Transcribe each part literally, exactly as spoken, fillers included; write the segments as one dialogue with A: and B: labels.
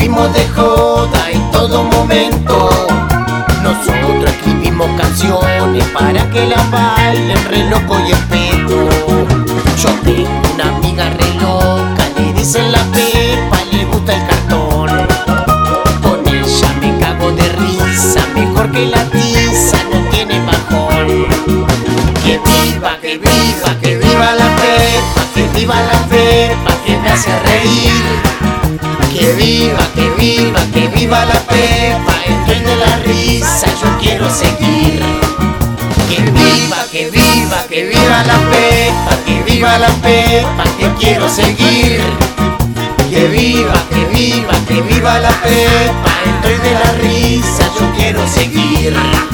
A: vivimos de joda en todo momento. Nosotros escribimos canciones para que las bailen re loco y espeto. Yo tengo una amiga re loca, le dicen la Pepa, le gusta el cartón. Con ella me cago de risa, mejor que la tiza, no tiene bajón. Que viva, que viva, que viva la Pepa, que viva la Pepa, que me hace reír. Que viva, que viva, que viva la Pepa, el tren de la risa yo quiero seguir. Que viva, que viva, que viva la Pepa, que viva la Pepa, que quiero seguir. Que viva, que viva, que viva la Pepa, el tren de la risa yo quiero seguir.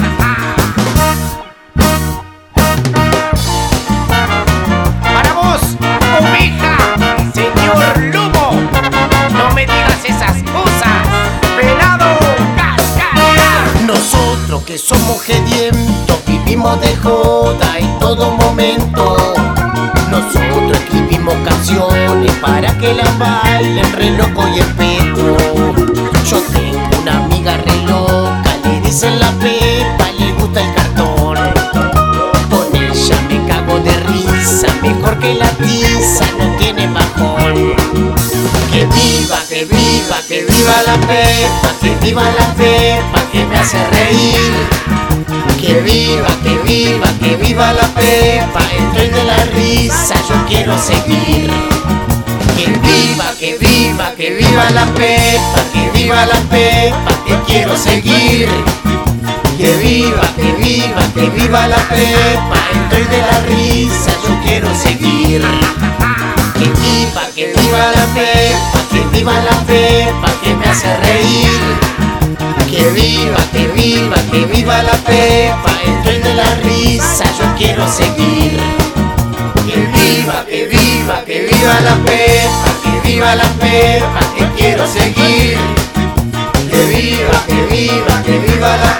B: Para vos, oveja, señor lobo, no me digas esas cosas, pelado, cascada.
A: Nosotros que somos gedientos vivimos de joda en todo momento. Nosotros escribimos canciones para que las bailen re loco y espeto. Yo tengo una amiga re loca, le dicen la Pepa, le gusta el cartón. Con ella me cago de risa, mejor que la tiza, no tiene bajón. Que viva, que viva, que viva la Pepa, que viva la Pepa, que me hace reír. Que viva, que viva, que viva la Pepa, el tren de la risa yo quiero seguir. Que viva, que viva, que viva la Pepa, que viva la Pepa, que quiero seguir. Que viva, que viva, que viva la Pepa, el tren de la risa yo quiero seguir. Que viva, que viva la Pepa, que viva la Pepa, que me hace reír. Que viva, que viva, que viva la Pepa, el tren de la risa yo quiero seguir. Que viva, que viva, que viva la Pepa, que viva la Pepa, que quiero seguir. Que viva, que viva, que viva la